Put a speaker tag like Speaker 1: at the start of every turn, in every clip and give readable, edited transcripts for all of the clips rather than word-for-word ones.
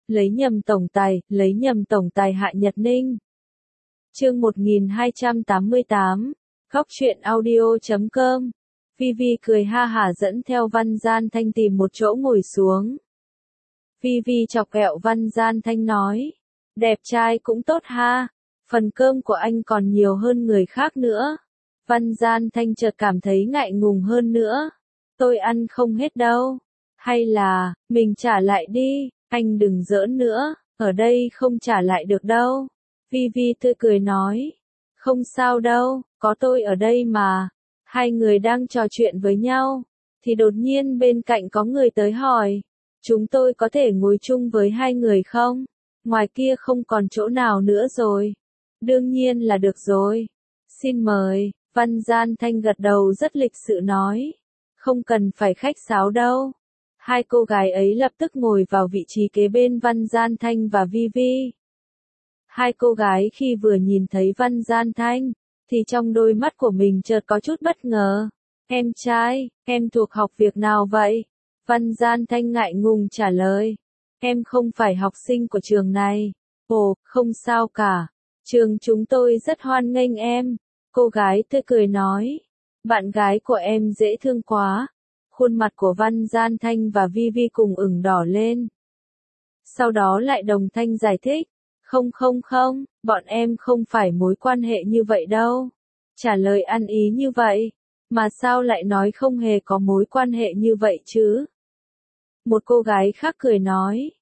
Speaker 1: lấy nhầm tổng tài Hạ Nhật Ninh. Chương 1288, Góc truyện audio.com. Vi cười ha hả dẫn theo Văn Gian Thanh tìm một chỗ ngồi xuống. Vi chọc ghẹo Văn Gian Thanh nói, đẹp trai cũng tốt ha, phần cơm của anh còn nhiều hơn người khác nữa. Văn Gian Thanh chợt cảm thấy ngại ngùng hơn nữa. Tôi ăn không hết đâu. Hay là, mình trả lại đi, anh đừng giỡn nữa, ở đây không trả lại được đâu. Vi tươi cười nói, không sao đâu, có tôi ở đây mà. Hai người đang trò chuyện với nhau, thì đột nhiên bên cạnh có người tới hỏi, chúng tôi có thể ngồi chung với hai người không? Ngoài kia không còn chỗ nào nữa rồi. Đương nhiên là được rồi. Xin mời, Văn Gian Thanh gật đầu rất lịch sự nói, không cần phải khách sáo đâu. Hai cô gái ấy lập tức ngồi vào vị trí kế bên Văn Gian Thanh và Vi. Hai cô gái khi vừa nhìn thấy Văn Gian Thanh, thì trong đôi mắt của mình chợt có chút bất ngờ. Em trai, em thuộc học việc nào vậy? Văn Gian Thanh ngại ngùng trả lời. Em không phải học sinh của trường này. Ồ, không sao cả. Trường chúng tôi rất hoan nghênh em. Cô gái tươi cười nói. Bạn gái của em dễ thương quá. Khuôn mặt của Văn Gian Thanh và Vi cùng ửng đỏ lên. Sau đó lại đồng thanh giải thích. Không, bọn em không phải mối quan hệ như vậy đâu. Trả lời ăn ý như vậy, mà sao lại nói không hề có mối quan hệ như vậy chứ? Một cô gái khác cười nói,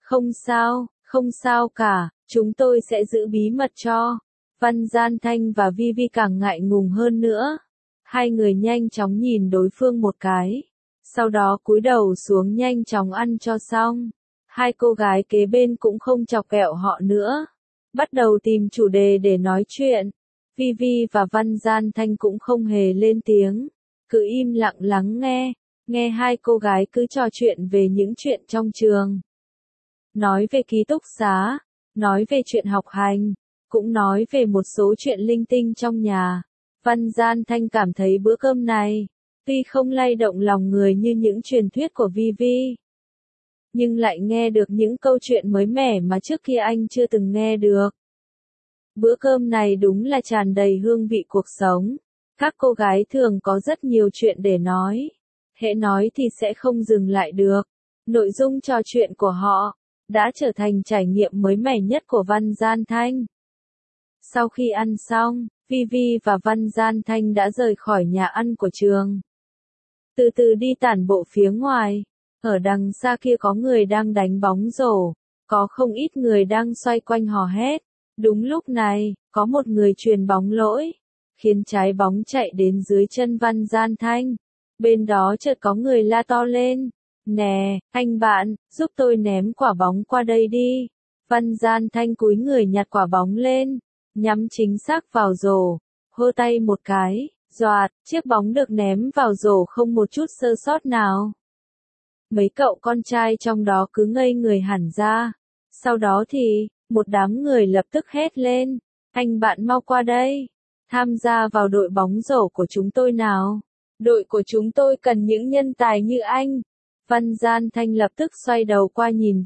Speaker 1: không sao cả, chúng tôi sẽ giữ bí mật cho. Văn Gian Thanh và Vi càng ngại ngùng hơn nữa. Hai người nhanh chóng nhìn đối phương một cái, sau đó cúi đầu xuống nhanh chóng ăn cho xong. Hai cô gái kế bên cũng không chọc ghẹo họ nữa, bắt đầu tìm chủ đề để nói chuyện. Vi và Văn Gian Thanh cũng không hề lên tiếng, cứ im lặng lắng nghe hai cô gái cứ trò chuyện về những chuyện trong trường. Nói về ký túc xá, nói về chuyện học hành, cũng nói về một số chuyện linh tinh trong nhà. Văn Gian Thanh cảm thấy bữa cơm này, tuy không lay động lòng người như những truyền thuyết của Vi, nhưng lại nghe được những câu chuyện mới mẻ mà trước kia anh chưa từng nghe được. Bữa cơm này đúng là tràn đầy hương vị cuộc sống. Các cô gái thường có rất nhiều chuyện để nói. Hễ nói thì sẽ không dừng lại được. Nội dung trò chuyện của họ đã trở thành trải nghiệm mới mẻ nhất của Văn Gian Thanh. Sau khi ăn xong, Vi và Văn Gian Thanh đã rời khỏi nhà ăn của trường. Từ từ đi tản bộ phía ngoài. Ở đằng xa kia có người đang đánh bóng rổ, có không ít người đang xoay quanh hò hét. Đúng lúc này, có một người chuyền bóng lỗi, khiến trái bóng chạy đến dưới chân Văn Gian Thanh. Bên đó chợt có người la to lên, nè, anh bạn, giúp tôi ném quả bóng qua đây đi. Văn Gian Thanh cúi người nhặt quả bóng lên, nhắm chính xác vào rổ, hơ tay một cái, doạt, chiếc bóng được ném vào rổ không một chút sơ sót nào. Mấy cậu con trai trong đó cứ ngây người hẳn ra. Sau đó thì, một đám người lập tức hét lên, anh bạn mau qua đây, tham gia vào đội bóng rổ của chúng tôi nào. Đội của chúng tôi cần những nhân tài như anh. Văn Gian Thanh lập tức xoay đầu qua nhìn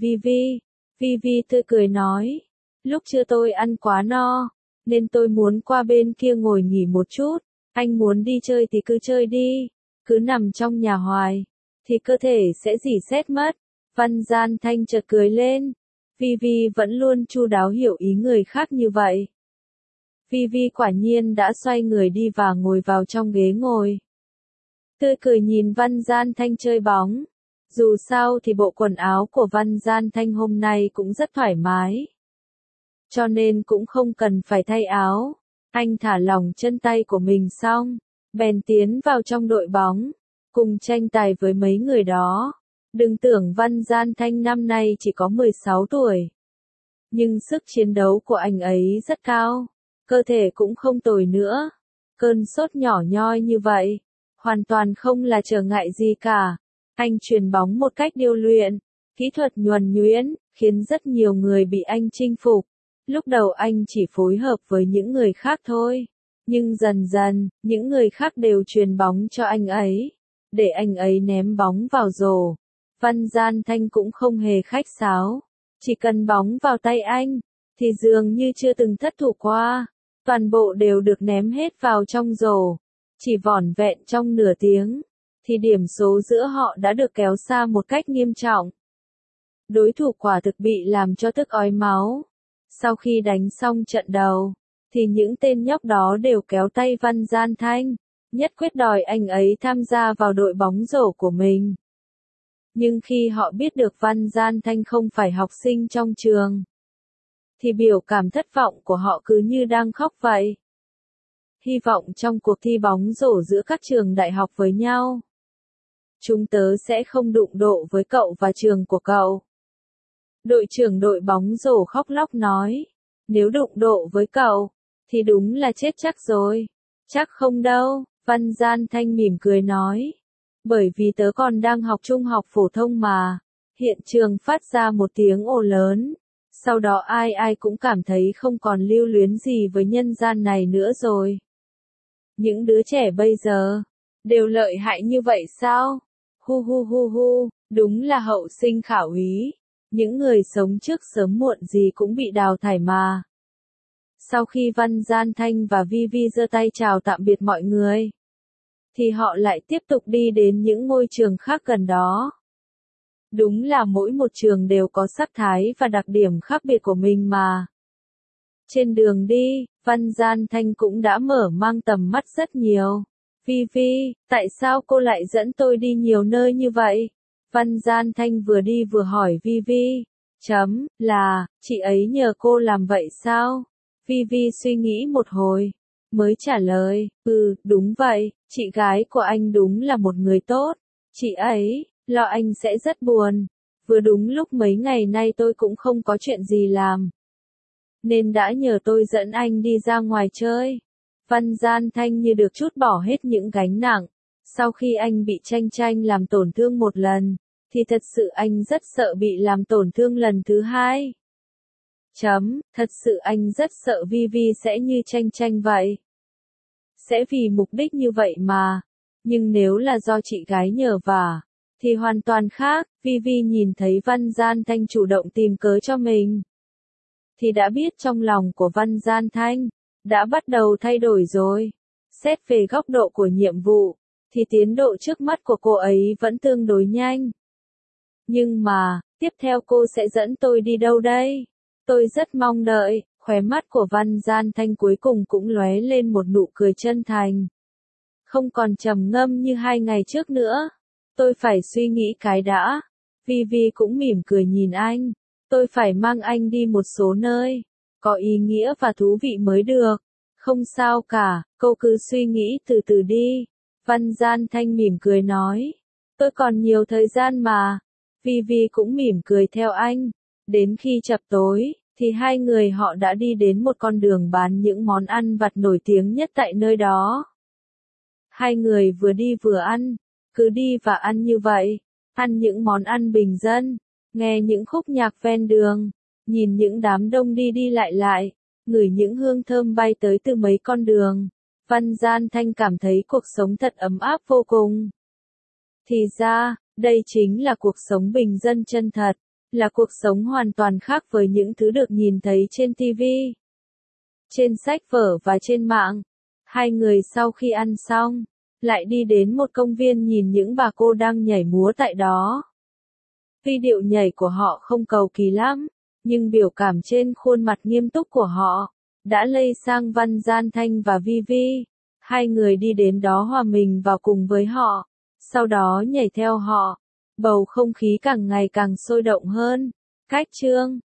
Speaker 1: Vi tươi cười nói, lúc trưa tôi ăn quá no, nên tôi muốn qua bên kia ngồi nghỉ một chút. Anh muốn đi chơi thì cứ chơi đi, cứ nằm trong nhà hoài thì cơ thể sẽ rỉ sét mất. Văn Gian Thanh chợt cười lên. Vi vẫn luôn chu đáo hiểu ý người khác như vậy. Vi quả nhiên đã xoay người đi và ngồi vào trong ghế ngồi. Tươi cười nhìn Văn Gian Thanh chơi bóng. Dù sao thì bộ quần áo của Văn Gian Thanh hôm nay cũng rất thoải mái, cho nên cũng không cần phải thay áo. Anh thả lỏng chân tay của mình xong, bèn tiến vào trong đội bóng, cùng tranh tài với mấy người đó. Đừng tưởng Văn Gian Thanh năm nay chỉ có 16 tuổi. Nhưng sức chiến đấu của anh ấy rất cao, cơ thể cũng không tồi nữa. Cơn sốt nhỏ nhoi như vậy, hoàn toàn không là trở ngại gì cả. Anh chuyền bóng một cách điêu luyện, kỹ thuật nhuần nhuyễn, khiến rất nhiều người bị anh chinh phục. Lúc đầu anh chỉ phối hợp với những người khác thôi, nhưng dần dần, những người khác đều chuyền bóng cho anh ấy, để anh ấy ném bóng vào rổ. Văn Gian Thanh cũng không hề khách sáo, Chỉ cần bóng vào tay anh, thì dường như chưa từng thất thủ qua. Toàn bộ đều được ném hết vào trong rổ. Chỉ vỏn vẹn trong nửa tiếng, thì điểm số giữa họ đã được kéo xa một cách nghiêm trọng. Đối thủ quả thực bị làm cho tức ói máu. Sau khi đánh xong trận đầu, thì những tên nhóc đó đều kéo tay Văn Gian Thanh, nhất quyết đòi anh ấy tham gia vào đội bóng rổ của mình. Nhưng khi họ biết được Văn Gian Thanh không phải học sinh trong trường, thì biểu cảm thất vọng của họ cứ như đang khóc vậy. Hy vọng trong cuộc thi bóng rổ giữa các trường đại học với nhau, chúng tớ sẽ không đụng độ với cậu và trường của cậu. Đội trưởng đội bóng rổ khóc lóc nói, nếu đụng độ với cậu, thì đúng là chết chắc rồi. Chắc không đâu, Văn Gian Thanh mỉm cười nói. Bởi vì tớ còn đang học trung học phổ thông mà. Hiện trường phát ra một tiếng ồ lớn. Sau đó ai ai cũng cảm thấy không còn lưu luyến gì với nhân gian này nữa rồi. Những đứa trẻ bây giờ, đều lợi hại như vậy sao? Hu hu hu hu, đúng là hậu sinh khảo úy. Những người sống trước sớm muộn gì cũng bị đào thải mà. Sau khi Văn Gian Thanh và Vivi giơ tay chào tạm biệt mọi người, thì họ lại tiếp tục đi đến những ngôi trường khác gần đó. Đúng là mỗi một trường đều có sắc thái và đặc điểm khác biệt của mình mà. Trên đường đi, Văn Gian Thanh cũng đã mở mang tầm mắt rất nhiều. Vivi, tại sao cô lại dẫn tôi đi nhiều nơi như vậy? Văn Gian Thanh vừa đi vừa hỏi Vivi. Là, chị ấy nhờ cô làm vậy sao? Vivi suy nghĩ một hồi, mới trả lời, đúng vậy, chị gái của anh đúng là một người tốt. Chị ấy, lo anh sẽ rất buồn. Vừa đúng lúc mấy ngày nay tôi cũng không có chuyện gì làm, nên đã nhờ tôi dẫn anh đi ra ngoài chơi. Văn Gian Thanh như được trút bỏ hết những gánh nặng. Sau khi anh bị tranh làm tổn thương một lần, thì thật sự anh rất sợ bị làm tổn thương lần thứ hai. Thật sự anh rất sợ Vivi sẽ như tranh vậy. Sẽ vì mục đích như vậy mà. Nhưng nếu là do chị gái nhờ vả, thì hoàn toàn khác. Vivi nhìn thấy Văn Gian Thanh chủ động tìm cớ cho mình, thì đã biết trong lòng của Văn Gian Thanh đã bắt đầu thay đổi rồi. Xét về góc độ của nhiệm vụ, thì tiến độ trước mắt của cô ấy vẫn tương đối nhanh. Nhưng mà, tiếp theo cô sẽ dẫn tôi đi đâu đây? Tôi rất mong đợi. Khóe mắt của Văn Gian Thanh cuối cùng cũng lóe lên một nụ cười chân thành. Không còn trầm ngâm như 2 ngày trước nữa. Tôi phải suy nghĩ cái đã. Vivi cũng mỉm cười nhìn anh. Tôi phải mang anh đi một số nơi có ý nghĩa và thú vị mới được. Không sao cả, cô cứ suy nghĩ từ từ đi. Văn Gian Thanh mỉm cười nói. Tôi còn nhiều thời gian mà. Vivi cũng mỉm cười theo anh. Đến khi chập tối, thì hai người họ đã đi đến một con đường bán những món ăn vặt nổi tiếng nhất tại nơi đó. Hai người vừa đi vừa ăn, cứ đi và ăn như vậy, ăn những món ăn bình dân, nghe những khúc nhạc ven đường, nhìn những đám đông đi đi lại, ngửi những hương thơm bay tới từ mấy con đường. Văn Gian Thanh cảm thấy cuộc sống thật ấm áp vô cùng. Thì ra, đây chính là cuộc sống bình dân chân thật, là cuộc sống hoàn toàn khác với những thứ được nhìn thấy trên TV, trên sách vở và trên mạng. Hai người sau khi ăn xong, lại đi đến một công viên nhìn những bà cô đang nhảy múa tại đó. Tuy điệu nhảy của họ không cầu kỳ lắm, nhưng biểu cảm trên khuôn mặt nghiêm túc của họ đã lây sang Văn Gian Thanh và Vivi. Hai người đi đến đó hòa mình vào cùng với họ, sau đó nhảy theo họ. Bầu không khí càng ngày càng sôi động hơn. Cách chương